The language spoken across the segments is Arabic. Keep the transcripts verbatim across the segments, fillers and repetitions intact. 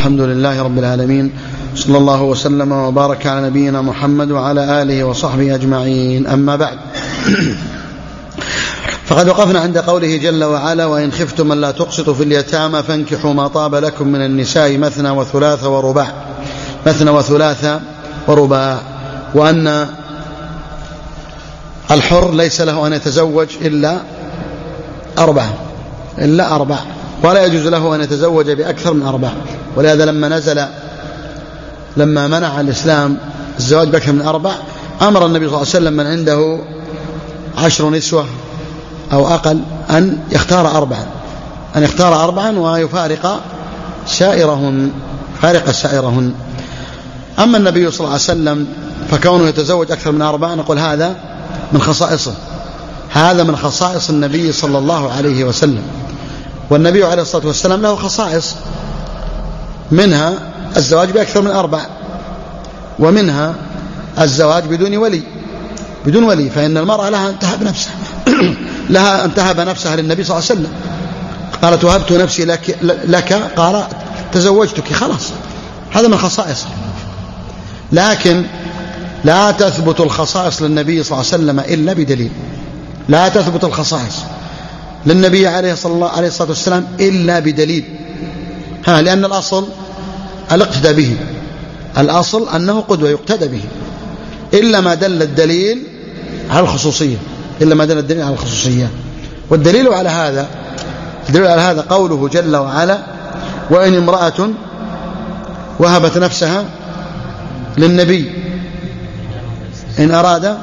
الحمد لله رب العالمين، صلى الله وسلم وبارك على نبينا محمد وعلى آله وصحبه أجمعين. أما بعد، فقد وقفنا عند قوله جل وعلا: وإن خفتم ألا تقسطوا في اليتامى فانكحوا ما طاب لكم من النساء مثنى وثلاث ورباع مثنى وثلاث ورباع وأن الحر ليس له أن يتزوج إلا أربعة إلا أربعة ولا يجوز له أن يتزوج بأكثر من أربعة. ولهذا لما نزل لما منع الإسلام الزواج بأكثر من أربع، أمر النبي صلى الله عليه وسلم من عنده عشر نسوة أو أقل أن يختار أربعا أن يختار أربعا ويفارق سائرهن فارق سائرهن. أما النبي صلى الله عليه وسلم فكونه يتزوج أكثر من أربعة نقول هذا من خصائصه هذا من خصائص النبي صلى الله عليه وسلم. والنبي عليه الصلاة والسلام له خصائص، منها الزواج بأكثر من أربع، ومنها الزواج بدون ولي بدون ولي فإن المرأة لها أن تهب نفسها لها أن تهب نفسها للنبي صلى الله عليه وسلم. قالت: وهبت نفسي لك, لك قال: تزوجتك. خلاص، هذا من خصائصه. لكن لا تثبت الخصائص للنبي صلى الله عليه وسلم إلا بدليل. لا تثبت الخصائص للنبي عليه الصلاة والسلام إلا بدليل، ها لأن الأصل الاقتداء به، الأصل أنه قدوة يقتدى به، إلا ما دل الدليل على الخصوصية إلا ما دل الدليل على الخصوصية. والدليل على هذا الدليل على هذا قوله جل وعلا: وإن امرأة وهبت نفسها للنبي إن أراد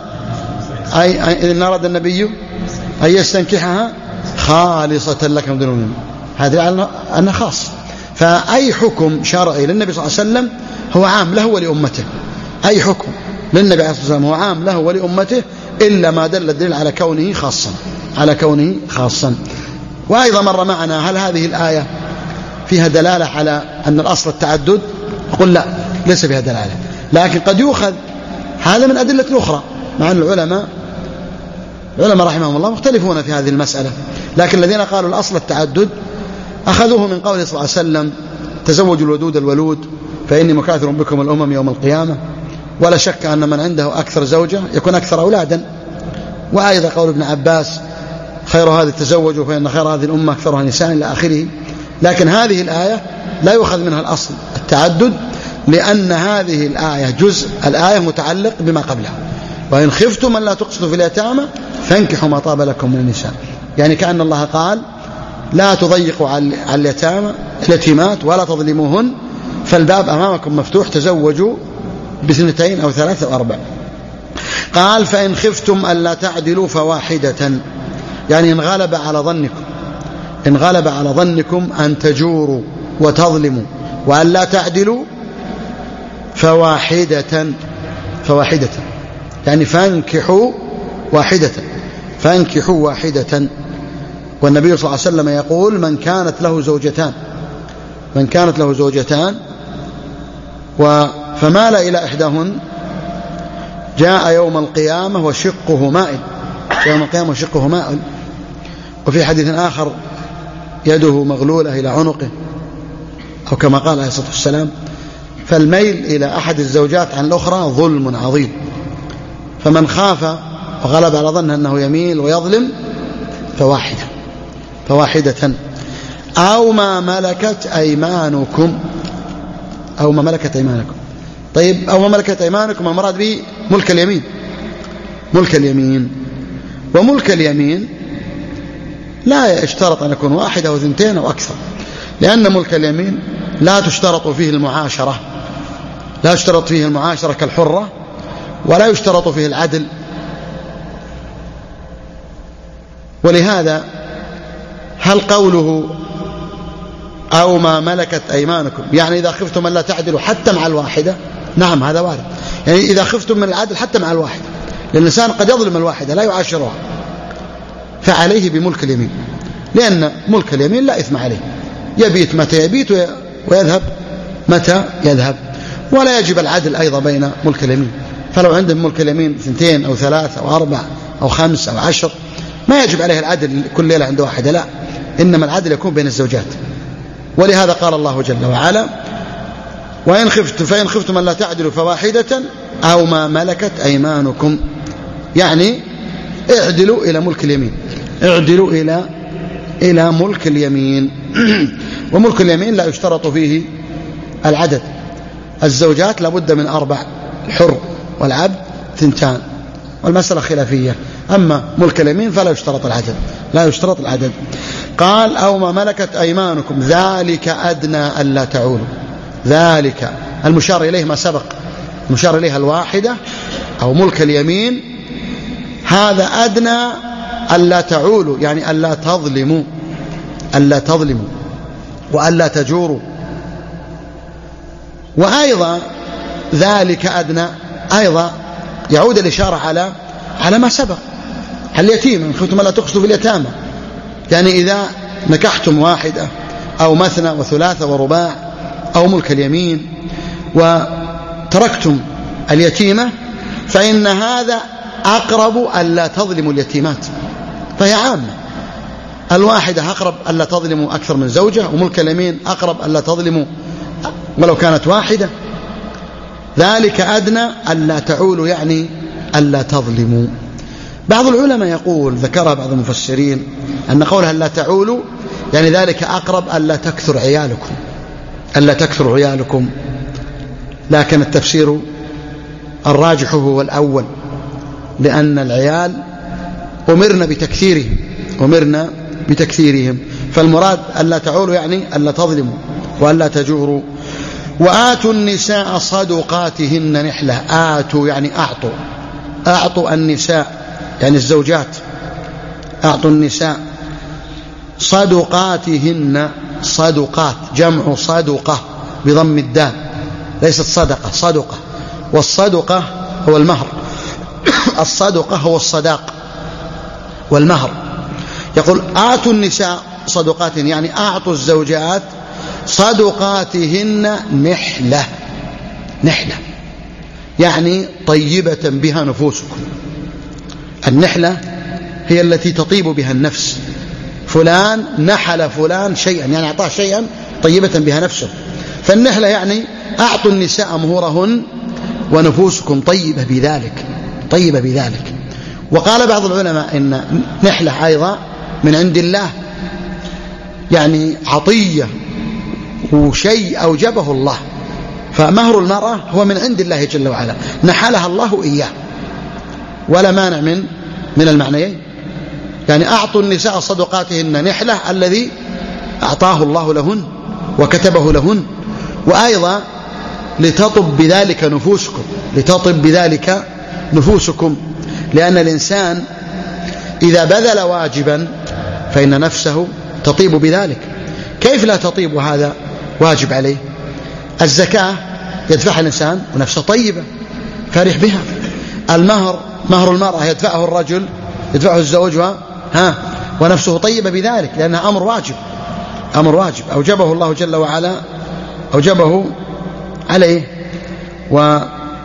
أي إن أراد النبي أن يستنكحها خالصة لك من دون المؤمنين. هذا على أنه خاص. فأي حكم شرعي للنبي صلى الله عليه وسلم هو عام له ولأمته. أي حكم للنبي عليه الصلاة والسلام هو عام له ولأمته إلا ما دل الدليل على كونه خاصا على كونه خاصا. وأيضا مر معنا: هل هذه الآية فيها دلالة على أن الأصل التعدد؟ قل لا، ليس فيها دلالة، لكن قد يؤخذ هذا من أدلة أخرى، مع أن العلماء العلماء رحمهم الله مختلفون في هذه المسألة. لكن الذين قالوا الأصل التعدد أخذوه من قوله صلى الله عليه وسلم: تزوجوا الودود الولود فإني مكاثر بكم الأمم يوم القيامة. ولا شك أن من عنده أكثر زوجة يكون أكثر أولادا. وأيضا قول ابن عباس: خير هذه التزوج فإن خير هذه الأمة أكثرها نساء إلى آخره. لكن هذه الآية لا يؤخذ منها الأصل التعدد، لأن هذه الآية جزء الآية متعلق بما قبلها: وإن خفتم أن لا تقسطوا في اليتامى فانكحوا ما طاب لكم من النساء. يعني كأن الله قال: لا تضيقوا على اليتامى اليتيمات ولا تظلموهن، فالباب أمامكم مفتوح، تزوجوا باثنتين أو ثلاثة أو أربع. قال: فإن خفتم ألا تعدلوا فواحدة، يعني إن غلب على ظنكم إن غلب على ظنكم أن تجوروا وتظلموا وأن لا تعدلوا فواحدة فواحدة يعني فانكحوا واحدة فانكحوا واحدة. والنبي صلى الله عليه وسلم يقول: من كانت له زوجتان من كانت له زوجتان فمال إلى إحداهن جاء يوم القيامة وشقه مائل يوم القيامة وشقه مائل. وفي حديث آخر: يده مغلولة إلى عنقه، أو كما قال عليه الصلاة والسلام. فالميل إلى أحد الزوجات عن الأخرى ظلم عظيم، فمن خاف وغلب على ظنه أنه يميل ويظلم فواحدة فواحدة أو ما ملكت أيمانكم أو ما ملكت أيمانكم طيب أو ما ملكت أيمانكم المراد به ملك اليمين ملك اليمين وملك اليمين لا يشترط أن يكون واحد أو اثنتين أو أكثر، لأن ملك اليمين لا تشترط فيه المعاشرة لا يشترط فيه المعاشرة كالحرة، ولا يشترط فيه العدل. ولهذا هل قوله أو ما ملكت أيمانكم يعني إذا خفتم أن لا تعدلوا حتى مع الواحدة؟ نعم، هذا وارد. يعني إذا خفتم من العدل حتى مع الواحدة، لأن الإنسان قد يظلم الواحدة لا يعاشرها، فعليه بملك اليمين، لأن ملك اليمين لا إثم عليه، يبيت متى يبيت ويذهب متى يذهب. ولا يجب العدل أيضا بين ملك اليمين، فلو عندهم ملك اليمين اثنتين أو ثلاثة أو أربع أو خمس أو عشر ما يجب عليه العدل كل ليلة عند واحدة، لا، إنما العدل يكون بين الزوجات. ولهذا قال الله جل وعلا: وإن خفتم فإن خفتم ألا تعدلوا فواحدة أو ما ملكت أيمانكم، يعني اعدلوا إلى ملك اليمين، اعدلوا إلى إلى ملك اليمين. وملك اليمين لا يشترط فيه العدد. الزوجات لابد من أربع، الحر والعبد ثنتان، والمسألة خلافية. أما ملك اليمين فلا يشترط العدد، لا يشترط العدد. قال أو ما ملكت أيمانكم ذلك أدنى ألا تعولوا. ذلك المشار إليه ما سبق، المشار إليها الواحدة أو ملك اليمين، هذا أدنى ألا تعولوا، يعني ألا تظلموا، ألا تظلموا وألا تجوروا. وأيضا ذلك أدنى أيضا يعود الإشارة على على ما سبق، على اليتيم إن خفتم ألا تقسطوا في اليتامى، يعني إذا نكحتم واحدة أو مثنى وثلاثة ورباع أو ملك اليمين وتركتم اليتيمة فإن هذا أقرب ألا تظلموا اليتيمات، فهي عامة. الواحدة أقرب ألا تظلموا أكثر من زوجة، وملك اليمين أقرب ألا تظلموا ولو كانت واحدة. ذلك أدنى ألا تعولوا، يعني ألا تظلموا. بعض العلماء يقول، ذكرها بعض المفسرين، أن قولها ألا تعولوا يعني ذلك أقرب ألا تكثر عيالكم، ألا تكثر عيالكم. لكن التفسير الراجح هو الأول، لأن العيال أمرنا بتكثيرهم، أمرنا بتكثيرهم، فالمراد ألا تعولوا يعني ألا تظلموا وألا تجوروا. وآتوا النساء صدقاتهن نحلة. آتوا يعني أعطوا، أعطوا النساء يعني الزوجات، أعطوا النساء صدقاتهن، صدقات جمع صدقة بضم الدال، ليست صدقة، صدقة. والصدقة هو المهر، الصدقة هو الصداق والمهر. يقول آتوا النساء صدقاتهن يعني أعطوا الزوجات صدقاتهن نحلة، نحلة يعني طيبة بها نفوسكم. النحلة هي التي تطيب بها النفس. فلان نحل فلان شيئا يعني أعطاه شيئا طيبة بها نفسه، فالنحلة يعني أعطوا النساء مهورهن ونفوسكم طيبة بذلك، طيبة بذلك. وقال بعض العلماء إن نحلة أيضا من عند الله، يعني عطية وشيء أوجبه الله، فمهر المرأة هو من عند الله جل وعلا، نحلها الله إياه، ولا مانع من من المعنيين. يعني أعطوا النساء صدقاتهن نحلة الذي أعطاه الله لهن وكتبه لهن، وأيضا لتطب بذلك نفوسكم، لتطب بذلك نفوسكم، لأن الإنسان إذا بذل واجبا فإن نفسه تطيب بذلك. كيف لا تطيب وهذا واجب عليه؟ الزكاة يدفعها الإنسان ونفسه طيبة فرح بها. المهر مهر المرأة يدفعه الرجل، يدفعه الزوج ها ونفسه طيبة بذلك، لأنها أمر واجب، أمر واجب أوجبه الله جل وعلا، أوجبه عليه. و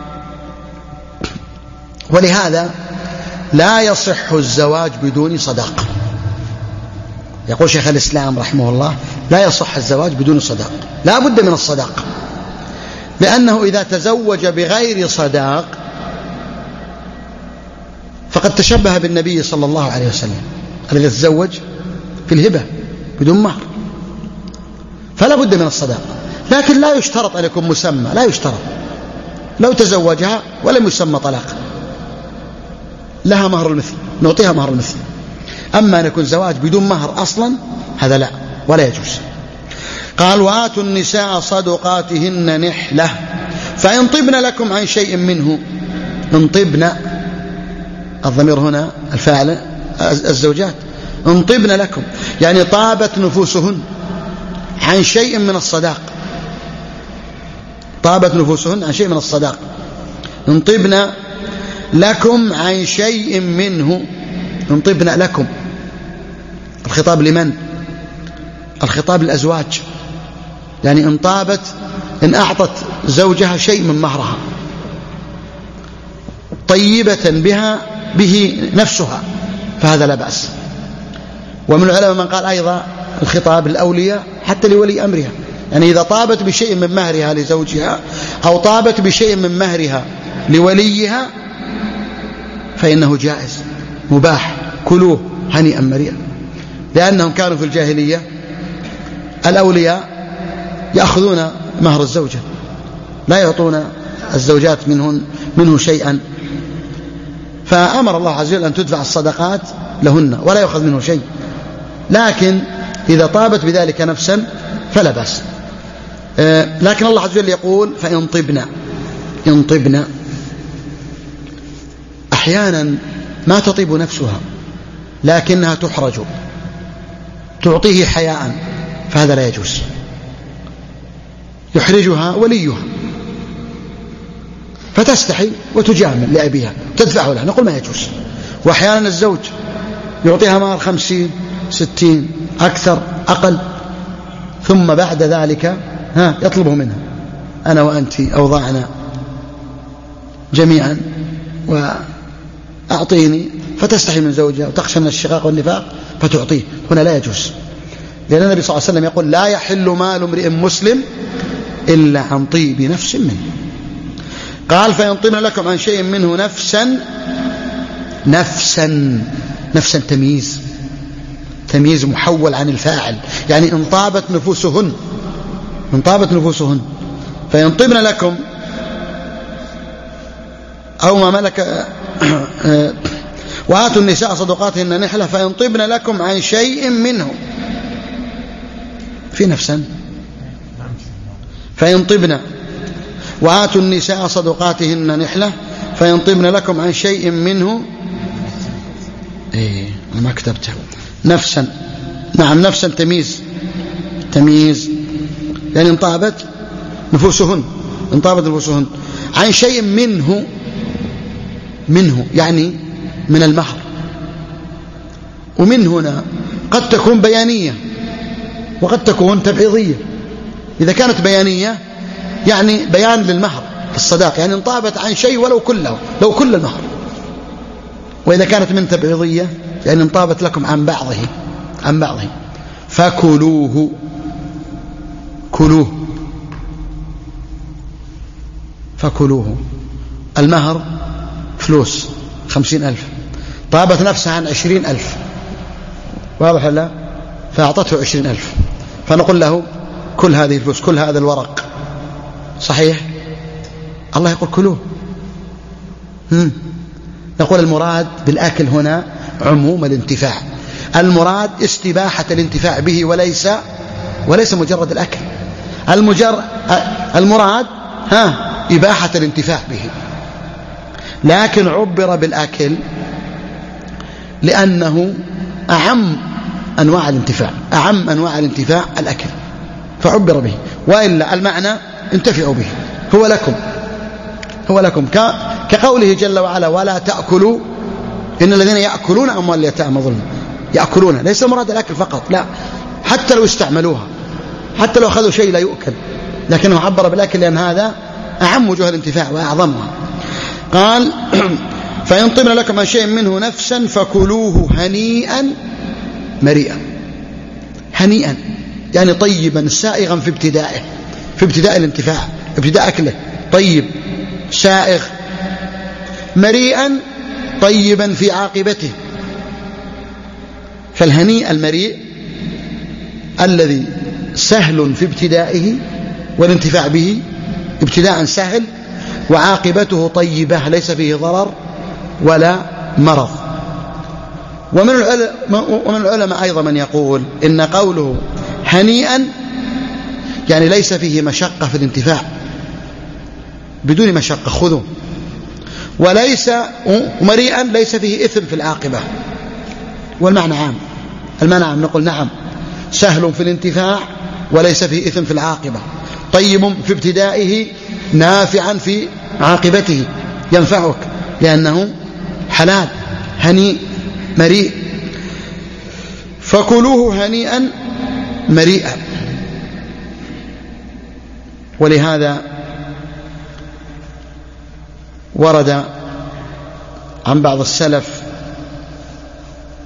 ولهذا لا يصح الزواج بدون صداقة. يقول شيخ الإسلام رحمه الله لا يصح الزواج بدون صداق، لا بد من الصداق، لأنه إذا تزوج بغير صداق فقد تشبه بالنبي صلى الله عليه وسلم الذي تزوج في الهبة بدون مهر، فلا بد من الصداق. لكن لا يشترط أن يكون مسمى، لا يشترط. لو تزوجها ولم يسمى طلاق لها مهر المثل، نعطيها مهر المثل. أما أن يكون زواج بدون مهر أصلا هذا لا، ولا يجوز. قال وآتوا النساء صدقاتهن نحلة فإن طبن لكم عن شيء منه. إن طبن، الضمير هنا الفاعل الزوجات، إن طبن لكم يعني طابت نفوسهن عن شيء من الصداق، طابت نفوسهن عن شيء من الصداق. إن طبن لكم عن شيء منه، إن طبن لكم، الخطاب لمن؟ الخطاب للأزواج، يعني إن طابت، إن أعطت زوجها شيء من مهرها طيبة بها به نفسها فهذا لا بأس. ومن العلماء من قال أيضا الخطاب للأولياء حتى لولي أمرها، يعني إذا طابت بشيء من مهرها لزوجها أو طابت بشيء من مهرها لوليها فإنه جائز مباح، كلوه هنيئا مريئا. لأنهم كانوا في الجاهلية الأولياء يأخذون مهر الزوجة، لا يعطون الزوجات منهن منه شيئا، فأمر الله عز وجل أن تدفع الصدقات لهن ولا يأخذ منه شيء. لكن إذا طابت بذلك نفسا فلا بأس. لكن الله عز وجل يقول فإن طبنا، إن طبنا أحيانا ما تطيب نفسها لكنها تحرج تعطيه حياء، فهذا لا يجوز، يحرجها وليها فتستحي وتجامل لأبيها تدفعه له، نقول ما يجوز. وأحيانا الزوج يعطيها مال خمسين ستين أكثر أقل، ثم بعد ذلك ها يطلبه منها أنا وأنت أوضاعنا جميعا وأعطيني، فتستحي من زوجها وتخشى من الشقاق والنفاق فتعطيه، هنا لا يجوز. لأن النبي صلى الله عليه وسلم يقول لا يحل مال امرئ مسلم إلا عن طيب نفس منه. قال فإن طبن لكم عن شيء منه نفسا، نفسا نفسا تمييز، تمييز محول عن الفاعل، يعني إن طابت نفوسهن، إن طابت نفوسهن. فإن طبن لكم أو ما ملك وآتوا النساء صدقاتهن نحلة فإن طبن لكم عن شيء منه في نفسا، فإن طبن وآتوا النساء صدقاتهن نحلة فإن طبن لكم عن شيء منه إيه ما كتبته نفسا، نعم نفسا تمييز، تمييز يعني انطابت نفوسهن، انطابت نفوسهن عن شيء منه، منه يعني من المهر. ومن هنا قد تكون بيانية وقد تكون تبعيضية. إذا كانت بيانية يعني بيان للمهر الصداق، يعني انطابت عن شيء ولو كله، لو كل المهر. وإذا كانت من تبعيضية يعني انطابت لكم عن بعضه، عن بعضه. فكلوه، كلوه فكلوه. المهر فلوس خمسين ألف، طابت نفسها عن عشرين ألف، واضح لا؟ فأعطته عشرين ألف، فنقول له كل هذه الفلوس، كل هذا الورق، صحيح؟ الله يقول كلوه. هم. نقول المراد بالأكل هنا عموم الانتفاع، المراد استباحة الانتفاع به وليس وليس مجرد الأكل. المجر... المراد ها إباحة الانتفاع به، لكن عبر بالأكل لأنه أعم أنواع الانتفاع، أعم أنواع الانتفاع الأكل، فعبر به. وإلا المعنى انتفعوا به، هو لكم، هو لكم، كقوله جل وعلا ولا تأكلوا إن الذين يأكلون أموال اليتامى ظلما. يأكلون ليس مراد الأكل فقط، لا، حتى لو استعملوها، حتى لو أخذوا شيء لا يؤكل، لكنه عبر بالأكل لأن هذا أعم وجوه الانتفاع وأعظمها. قال فإن طبن لكم عن شيء منه نفسا فكلوه هنيئا مريئا. هنيئا يعني طيبا سائغا في ابتدائه، في ابتداء الانتفاع، ابتداء أكله طيب سائغ، مريئا طيبا في عاقبته. فالهنيء المريء الذي سهل في ابتدائه والانتفاع به ابتداء سهل، وعاقبته طيبة ليس فيه ضرر ولا مرض. ومن العلماء, ومن العلماء أيضا من يقول إن قوله هنيئا يعني ليس فيه مشقة في الانتفاع، بدون مشقة خذوا، وليس مريئا ليس فيه إثم في العاقبة. والمعنى عام، المعنى عام، نقول نعم سهل في الانتفاع وليس فيه إثم في العاقبة، طيب في ابتدائه نافعا في عاقبته، ينفعك لأنه حلال هنيء مريء. فكلوه هنيئا مريئا. ولهذا ورد عن بعض السلف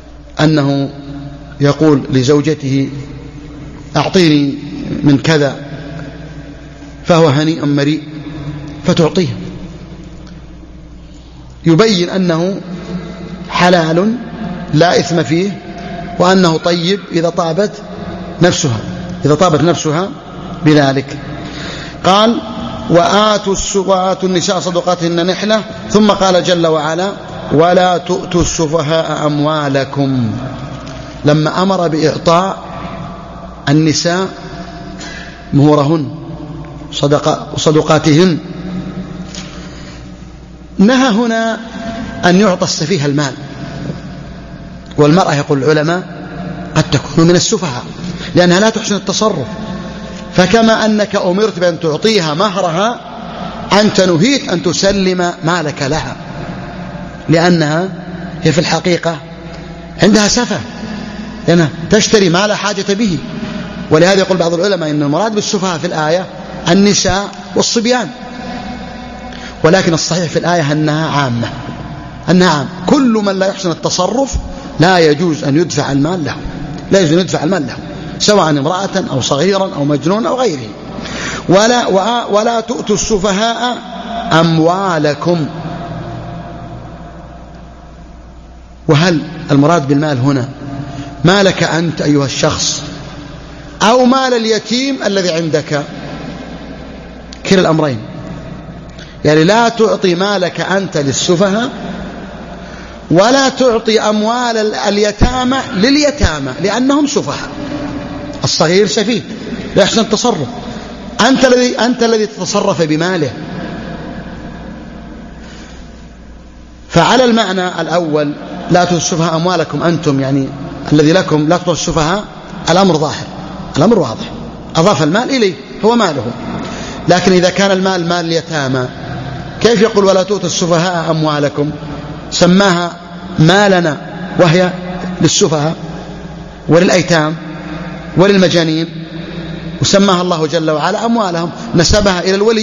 أنه يقول لزوجته أعطيني من كذا فهو هنيء مريء فتعطيه، يبين أنه حلال لا إثم فيه، وأنه طيب إذا طابت نفسها إذا طابت نفسها بذلك. قال وآتوا وآتوا النساء صدقاتهن نحلة، ثم قال جل وعلا ولا تؤتوا السفهاء أموالكم، لما أمر بإعطاء النساء مهورهن صدقاتهن نهى هنا أن يعطى السفيه المال، والمرأة يقول العلماء قد تكون من السفهاء لأنها لا تحسن التصرف، فكما أنك أمرت بأن تعطيها مهرها أنت نهيت أن تسلم مالك لها، لأنها هي في الحقيقة عندها سفه، لأنها تشتري ما لا حاجة به. ولهذا يقول بعض العلماء إن المراد بالسفهاء في الآية النساء والصبيان، ولكن الصحيح في الآية أنها عامة أنها عام. كل من لا يحسن التصرف لا يجوز أن يدفع المال له، لا يجوز أن يدفع المال له، سواء امرأة أو صغيرا أو مجنون أو غيره. ولا, ولا تؤتوا السفهاء أموالكم. وهل المراد بالمال هنا مالك أنت أيها الشخص أو مال اليتيم الذي عندك؟ كلا الأمرين، يعني لا تعطي مالك أنت للسفهاء ولا تعطي أموال اليتامى لليتامى لأنهم سفهاء. الصغير سفيه لا يحسن التصرف، أنت الذي أنت الذي تتصرف بماله. فعلى المعنى الأول لا تؤتوا السفهاء أموالكم أنتم، يعني الذي لكم لا تؤتوا السفهاء، الأمر ظاهر، الأمر واضح، أضاف المال إليه هو ماله. لكن إذا كان المال مال اليتامى كيف يقول ولا تؤتوا السفهاء أموالكم؟ سماها مالنا وهي للسفهاء وللأيتام وللمجانين، وسماها الله جل وعلا أموالهم، نسبها إلى الولي.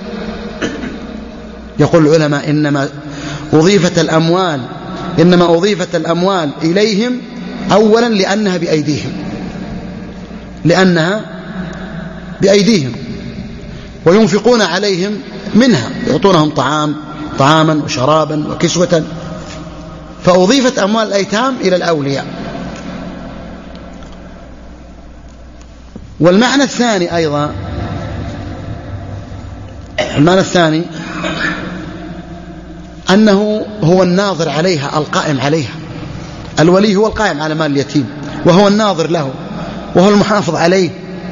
يقول العلماء إنما أضيفت الأموال إنما أضيفت الأموال إليهم أولا لأنها بأيديهم لأنها بأيديهم وينفقون عليهم منها، يعطونهم طعام طعاما وشرابا وكسوة، فأضيفت أموال الأيتام إلى الأولياء. والمعنى الثاني أيضا المعنى الثاني أنه هو الناظر عليها القائم عليها، الولي هو القائم على مال اليتيم وهو الناظر له وهو المحافظ عليه،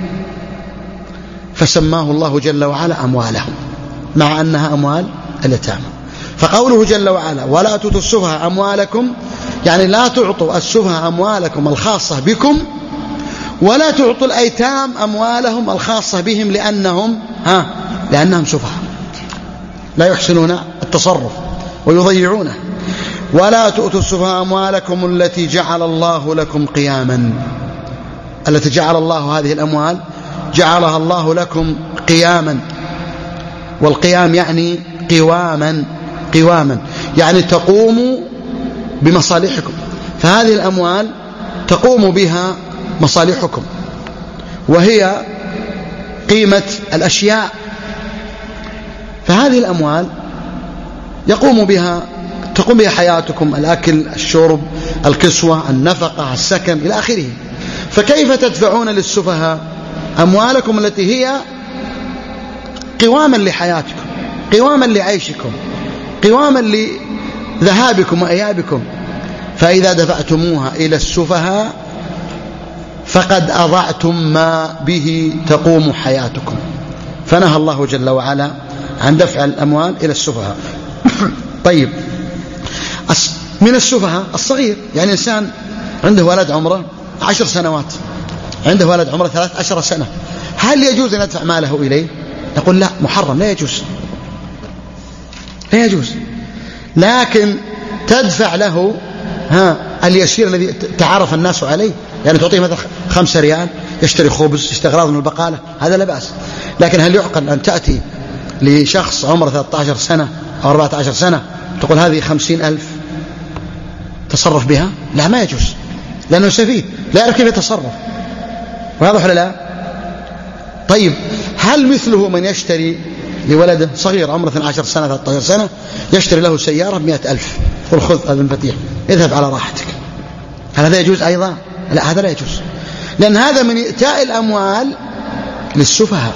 فسماه الله جل وعلا أموالهم مع أنها أموال اليتامى. فقوله جل وعلا ولا تؤتوا السفهاء أموالكم، يعني لا تعطوا السفهاء أموالكم الخاصة بكم ولا تعطوا الأيتام أموالهم الخاصة بهم لأنهم ها لأنهم سفهاء لا يحسنون التصرف ويضيعونه. ولا تؤتوا السفهاء أموالكم التي جعل الله لكم قياما، التي جعل الله هذه الأموال جعلها الله لكم قياما، والقيام يعني قواما قواما يعني تقوم بمصالحكم، فهذه الأموال تقوم بها مصالحكم وهي قيمة الأشياء، فهذه الأموال يقوم بها تقوم بها حياتكم، الأكل الشرب الكسوة النفقة السكن إلى آخره. فكيف تدفعون للسفهاء أموالكم التي هي قواما لحياتكم، قواما لعيشكم، قواما لذهابكم وإيابكم؟ فإذا دفعتموها إلى السفهاء فقد أضعتم ما به تقوم حياتكم. فنهى الله جل وعلا عن دفع الأموال إلى السفهاء. طيب، من السفهاء الصغير، يعني إنسان عنده ولد عمره عشر سنوات، عنده ولد عمره ثلاث عشر سنة، هل يجوز أن يدفع ماله إليه؟ نقول لا، محرم، لا يجوز لا يجوز لكن تدفع له ها اليسير الذي تعرف الناس عليه، يعني تعطيه مثلا خمسة ريال يشتري خبز يشتري أغراض من البقالة، هذا لا بأس. لكن هل يعقل أن تأتي لشخص عمره ثلاثة عشر سنة أو أربعة عشر سنة تقول هذه خمسين ألف تصرف بها؟ لا، ما يجوز، لأنه سفيه لا يعرف كيف يتصرف، واضح ولا لا؟ طيب هل مثله من يشتري لولده صغير عمره اثنتي عشرة سنة ثلاثة عشر سنة يشتري له سيارة بمئة ألف، قل خذ هذا المفاتيح اذهب على راحتك، هل هذا يجوز أيضا؟ لا، هذا لا يجوز، لأن هذا من إئتاء الأموال للسفهاء.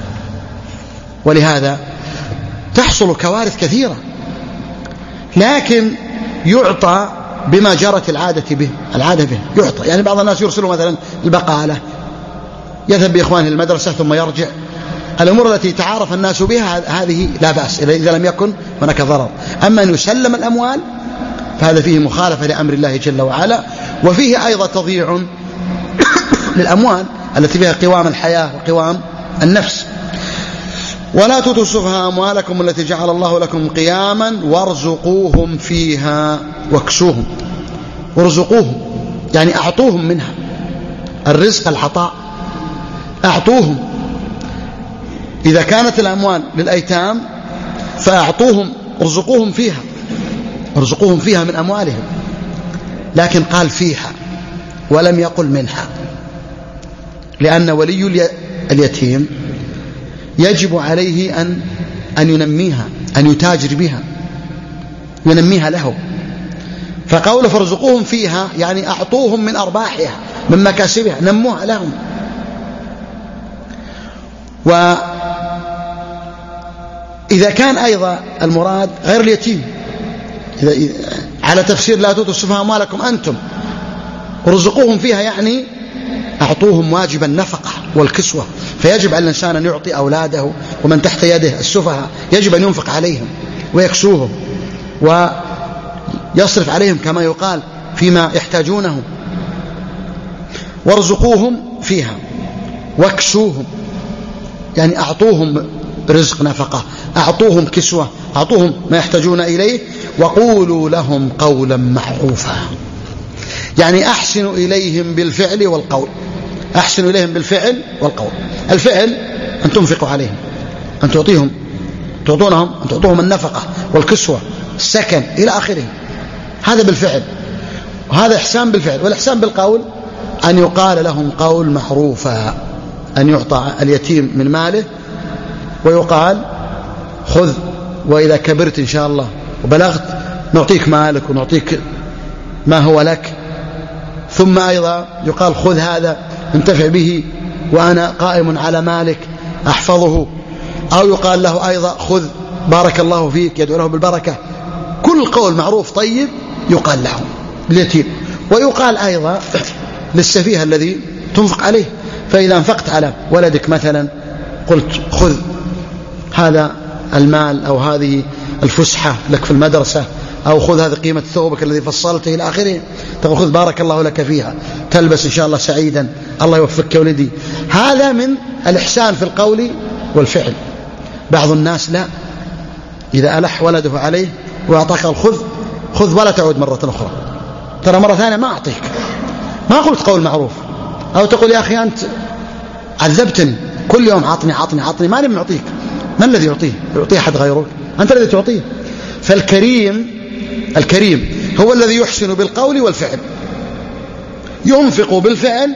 ولهذا تحصل كوارث كثيرة، لكن يعطى بما جرت العادة به العادة به يعطى. يعني بعض الناس يرسلوا مثلا البقالة، يذهب بإخوانه المدرسة ثم يرجع. الأمور التي تعارف الناس بها هذه لا بأس إذا لم يكن هناك ضرر. أما أن يسلم الأموال فهذا فيه مخالفة لأمر الله جل وعلا، وفيه أيضا تضييع للأموال التي فيها قوام الحياة وقوام النفس. ولا تؤتوا السفهاء أموالكم التي جعل الله لكم قياما وارزقوهم فيها واكسوهم. وارزقوهم يعني أعطوهم منها، الرزق العطاء، أعطوهم. إذا كانت الأموال للأيتام فأعطوهم، ارزقوهم فيها، ارزقوهم فيها من أموالهم، لكن قال فيها ولم يقل منها، لأن ولي اليتيم يجب عليه أن أن ينميها، أن يتاجر بها، ينميها له. فقوله فارزقوهم فيها يعني أعطوهم من أرباحها من مكاسبها، نموها لهم. وإذا كان أيضا المراد غير اليتيم، إذا على تفسير لا تؤتوا السفهاء أموالكم أنتم، ورزقوهم فيها يعني أعطوهم واجب النفقة والكسوة، فيجب على الإنسان أن يعطي أولاده ومن تحت يده السفهاء، يجب أن ينفق عليهم ويكسوهم ويصرف عليهم كما يقال فيما يحتاجونه. وارزقوهم فيها واكسوهم يعني أعطوهم رزق نفقة، أعطوهم كسوة، أعطوهم ما يحتاجون إليه. وقولوا لهم قولا معروفا يعني أحسنوا إليهم بالفعل والقول، أحسنوا إليهم بالفعل والقول. الفعل أن تنفقوا عليهم، أن تعطيهم، تعطونهم، أن تعطوهم النفقة والكسوة السكن إلى آخره، هذا بالفعل، وهذا إحسان بالفعل. والإحسان بالقول أن يقال لهم قول معروفا، أن يعطى اليتيم من ماله ويقال خذ، وإذا كبرت إن شاء الله وبلغت نعطيك مالك ونعطيك ما هو لك. ثم أيضا يقال خذ هذا انتفع به وأنا قائم على مالك أحفظه. أو يقال له أيضا خذ بارك الله فيك، يدعو له بالبركة. كل قول معروف طيب يقال له اليتيم. ويقال أيضا للسفيه الذي تنفق عليه، فإذا انفقت على ولدك مثلا قلت خذ هذا المال أو هذه الفسحة لك في المدرسة، أو خذ هذه قيمة ثوبك الذي فصلته إلى آخره، تقول خذ بارك الله لك فيها، تلبس إن شاء الله سعيدا، الله يوفقك يا ولدي. هذا من الإحسان في القول والفعل. بعض الناس لا، إذا ألح ولده عليه وأعطاك الخذ خذ ولا تعود مرة أخرى، ترى مرة ثانية ما أعطيك، ما قلت قول معروف. أو تقول يا أخي أنت عذبتني كل يوم عطني عطني عطني، ما لم يعطيك، من الذي يعطيه؟ يعطيه أحد غيرك؟ أنت الذي تعطيه. فالكريم الكريم هو الذي يحسن بالقول والفعل، ينفق بالفعل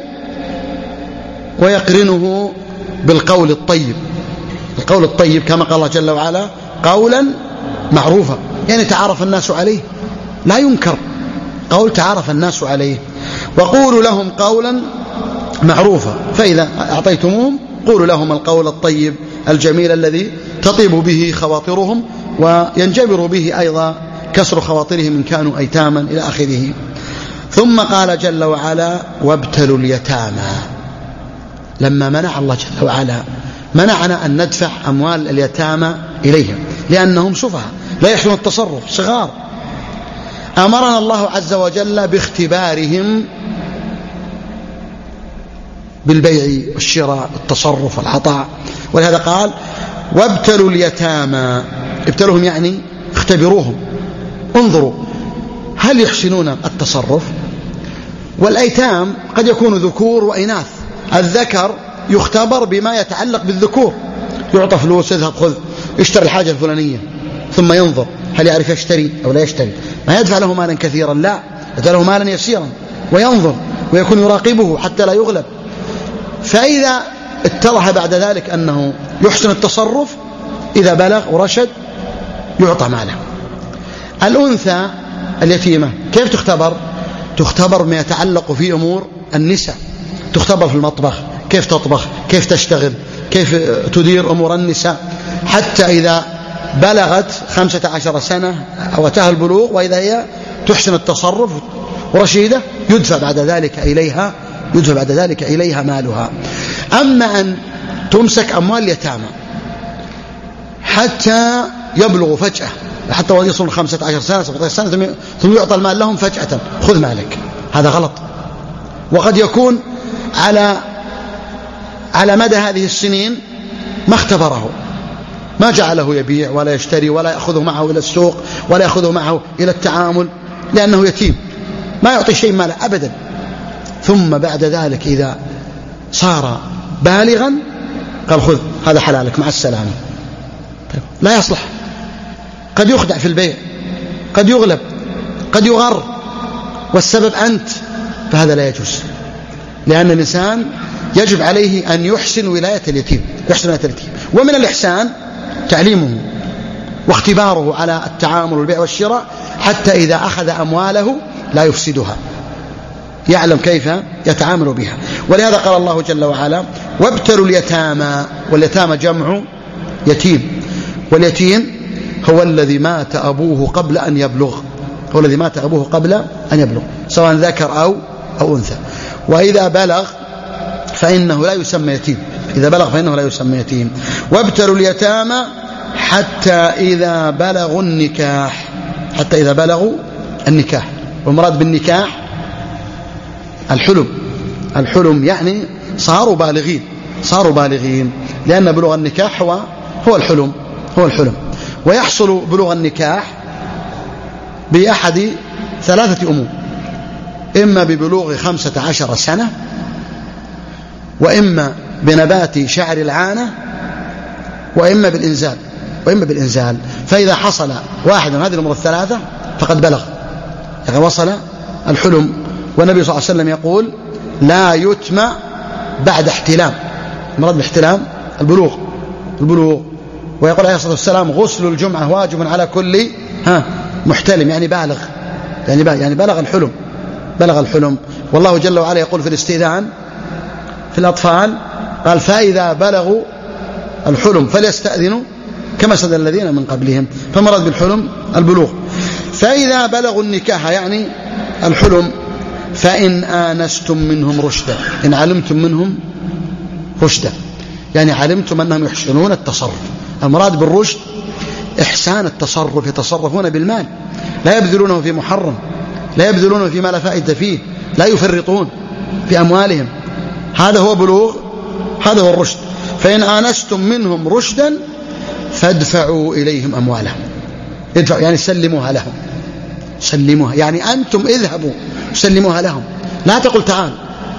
ويقرنه بالقول الطيب. القول الطيب كما قال الله جل وعلا قولا معروفا، يعني تعرف الناس عليه، لا ينكر، قول تعرف الناس عليه. وقولوا لهم قولا معروفا، فإذا أعطيتموهم قولوا لهم القول الطيب الجميل الذي تطيب به خواطرهم وينجبر به أيضا كسر خواطرهم إن كانوا أيتاما إلى آخره. ثم قال جل وعلا وابتلوا اليتامى. لما منع الله جل وعلا منعنا أن ندفع أموال اليتامى إليهم لأنهم سفهاء لا يحسنون التصرف، صغار. أمرنا الله عز وجل باختبارهم بالبيع والشراء، التصرف والعطاء. ولهذا قال وابتلوا اليتامى، ابتلوهم يعني اختبروهم، انظروا هل يحسنون التصرف. والأيتام قد يكون ذكور وإناث، الذكر يختبر بما يتعلق بالذكور، يعطى فلوس، اذهب خذ اشتري الحاجة الفلانية، ثم ينظر هل يعرف يشتري أو لا يشتري، ما يدفع له مالا كثيرا، لا يدفع له مالا يسيرا، وينظر ويكون يراقبه حتى لا يغلب. فإذا اتضح بعد ذلك أنه يحسن التصرف إذا بلغ ورشد يعطى ماله. الأنثى اليتيمة كيف تختبر؟ تختبر ما يتعلق في أمور النساء، تختبر في المطبخ، كيف تطبخ، كيف تشتغل، كيف تدير أمور النساء، حتى إذا بلغت خمسة عشر سنة أو أتاها البلوغ وإذا هي تحسن التصرف ورشيدة يدفع بعد ذلك إليها يدفع بعد ذلك إليها مالها. أما أن تمسك أموال اليتامى حتى يبلغوا فجأة، حتى ويصلوا خمسة عشر سنة سبعة عشر سنة ثم يعطى المال لهم فجأة، خذ مالك، هذا غلط. وقد يكون على على مدى هذه السنين ما اختبره، ما جعله يبيع ولا يشتري ولا يأخذه معه إلى السوق ولا يأخذه معه إلى التعامل، لأنه يتيم ما يعطي شيء ماله أبدا. ثم بعد ذلك إذا صار بالغا قال خذ هذا حلالك مع السلامة. لا يصلح، قد يخدع في البيع، قد يغلب، قد يغر، والسبب أنت، فهذا لا يجوز. لأن الإنسان يجب عليه أن يحسن ولاية اليتيم، يحسن ولاية اليتيم. ومن الإحسان تعليمه واختباره على التعامل والبيع والشراء، حتى إذا أخذ أمواله لا يفسدها، يعلم كيف يتعامل بها. ولهذا قال الله جل وعلا وابتلوا اليتامى، واليتامى جمع يتيم، واليتيم هو الذي مات أبوه قبل أن يبلغ، هو الذي مات أبوه قبل أن يبلغ سواء ذكر أو أو أنثى. وإذا بلغ فإنه لا يسمى يتيم، إذا بلغ فإنه لا يسمى يتيم. وابتلوا اليتامى حتى إذا بلغوا النكاح، حتى إذا بلغوا النكاح. والمراد بالنكاح الحلم، الحلم يعني صاروا بالغين، صاروا بالغين، لأن بلوغ النكاح هو هو الحلم، هو الحلم. ويحصل بلوغ النكاح بأحد ثلاثة أمور: إما ببلوغ خمسة عشر سنة، وإما بنبات شعر العانة، وإما بالإنزال، وإما بالإنزال. فإذا حصل واحد من هذه الأمور الثلاثة فقد بلغ، يعني وصل الحلم. والنبي صلى الله عليه وسلم يقول لا يتم بعد احتلام، المراد بالاحتلام البلوغ، البلوغ. ويقول عليه الصلاة والسلام غسل الجمعة واجب على كل ها محتلم، يعني بالغ، يعني بالغ يعني بلغ الحلم، بلغ الحلم. والله جل وعلا يقول في الاستئذان في الأطفال قال فإذا بلغوا الحلم فليستأذنوا كما استأذن الذين من قبلهم. فمراد بالحلم البلوغ. فإذا بلغوا النكاح يعني الحلم فإن آنستم منهم رشدا، إن علمتم منهم رشدا يعني علمتم أنهم يحسنون التصرف. المراد بالرشد إحسان التصرف، يتصرفون بالمال، لا يبذلونه في محرم، لا يبذلونه فيما لا فائدة فيه، لا يفرطون في أموالهم. هذا هو بلوغ، هذا هو الرشد. فإن آنستم منهم رشدا فادفعوا إليهم أموالهم، ادفعوا يعني سلموها لهم، سلموها يعني أنتم اذهبوا سلموها لهم، لا تقل تعال.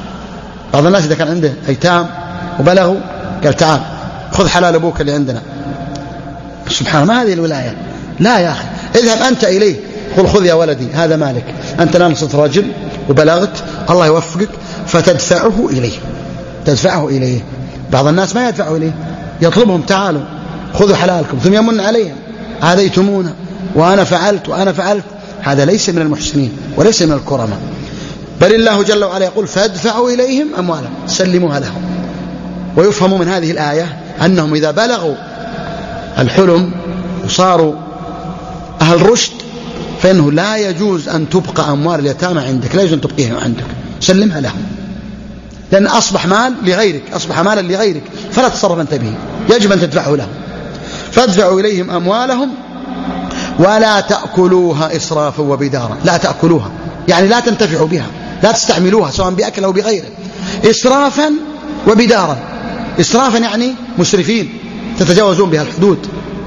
بعض الناس إذا كان عنده أيتام وبلغوا قال تعال خذ حلال أبوك اللي عندنا، سبحان ما هذه الولاية. لا يا أخي، اذهب أنت إليه، قل خذ يا ولدي هذا مالك، أنت الآن صرت رجل وبلغت، الله يوفقك، فتدفعه إليه، تدفعه إليه. بعض الناس ما يدفعه إليه، يطلبهم تعالوا خذوا حلالكم ثم يمن عليهم آذيتمونا وأنا فعلت وأنا فعلت. هذا ليس من المحسنين وليس من الكرماء، بل الله جل وعلا يقول فادفعوا إليهم أموالهم، سلموها لهم. ويفهم من هذه الآية أنهم إذا بلغوا الحلم وصاروا أهل رشد فإنه لا يجوز أن تبقى أموال اليتامى عندك، لا يجوز أن تبقيها عندك، سلمها لهم، لأن أصبح مال لغيرك، أصبح مالا لغيرك، فلا تصرف أنت به، يجب أن تدفعه لهم. فادفعوا إليهم أموالهم ولا تأكلوها إسرافا وبدارا، لا تأكلوها يعني لا تنتفعوا بها، لا تستعملوها سواء بأكل أو بغيره. إسرافا وبدارا، إسرافا يعني مسرفين تتجاوزون بها الحدود،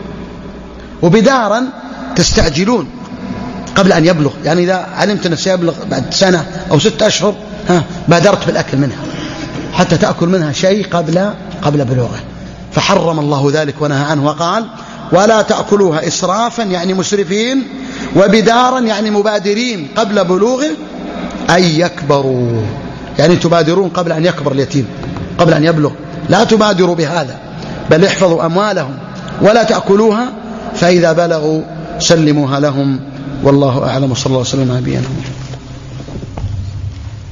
وبدارا تستعجلون قبل أن يبلغ، يعني إذا علمت أنه سيبلغ بعد سنة أو ستة أشهر ها بادرت بالأكل منها حتى تأكل منها شيء قبل قبل بلوغه. فحرم الله ذلك ونهى عنه وقال ولا تأكلوها إسرافا يعني مسرفين، وبدارا يعني مبادرين قبل بلوغه أي يكبروا، يعني تبادرون قبل أن يكبر اليتيم، قبل أن يبلغ، لا تبادروا بهذا، بل احفظوا أموالهم ولا تأكلوها، فإذا بلغوا سلموها لهم. والله أعلم، صلى الله عليه وسلم على نبينا محمد.